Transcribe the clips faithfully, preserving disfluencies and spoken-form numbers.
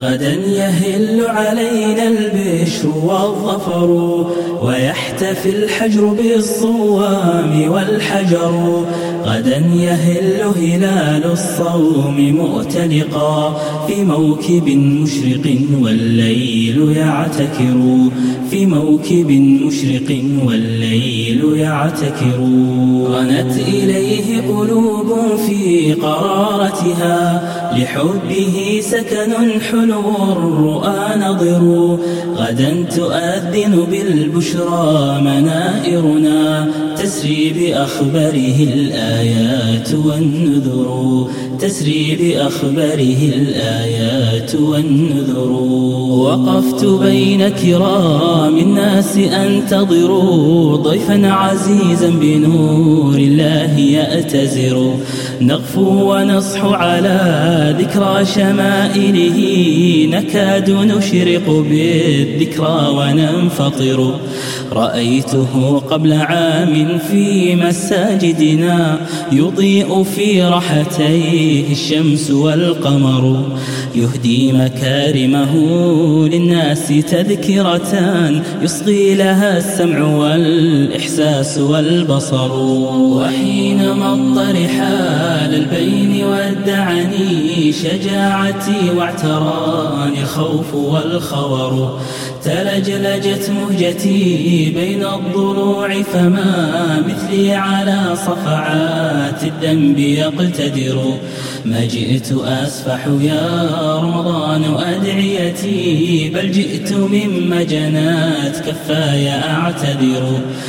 غدا يهل علينا البشر والظفر، ويحتفي الحجر بالصوام والحجر. غدا يهل هلال الصوم مؤتلقا في موكب مشرق والليل يعتكر، في موكب مشرق والليل يعتكر. رنت إليه قلوب في قرارتها، لحبه سكن حلو الرؤى نضر. غدا تؤذن بالبشرى منائرنا، تسري بأخباره الآيات والنذر، تسري بأخباره الآيات والنذر. وقفت بين كرام الناس أنتظر، ضيفا عزيزا بنور الله يأتزر. نغفو ونصحو على ذكرى شمائله، نكاد نشرق بالذكرى وننفطر. رأيته قبل عام في مساجدنا، يضيء في رحتيه الشمس والقمر. يهدي مكارمه للناس تذكرتان، يصغي لها السمع والإحساس والبصر. وحينما اضطرحال البين ودعني شجاعتي واعتراني الخوف والخور، تلجلجت مهجتي بين الضلوع، فما مثلي على صفعات الذنب يقتدر. ما جئت أسفح يا رمضان أدعيتي، بل جئت مما جنات كفاي أعتذر.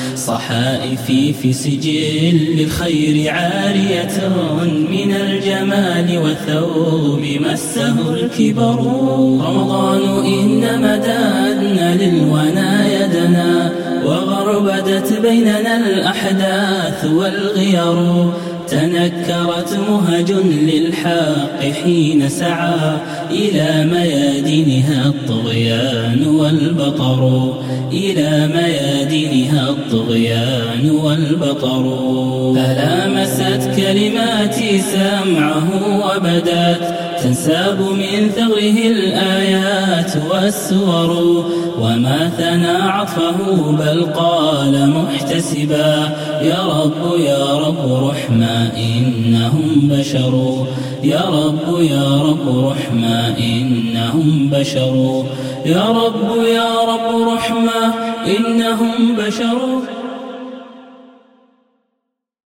صحائفي في سجل الخير عارية، من الجمال والثوب مسه الكبر. رمضان إنما دادنا للونا يدنا، وغربدت بيننا الأحداث والغير. تنكرت مهج للحق حين سعى، إلى ميادينها الطغيان والبطر، إلى ميادينها الطغيان والبطر. فلامست كلماتي سمعه وبدات، تنساب من ثغره الآيات والسور. وما ثنى عطفه بل قال محتسبا، يا رب يا رب رحمة إنهم بشر، يا رب يا رب رحمة إنهم بشر، يا رب يا رب رحمة إنهم بشر.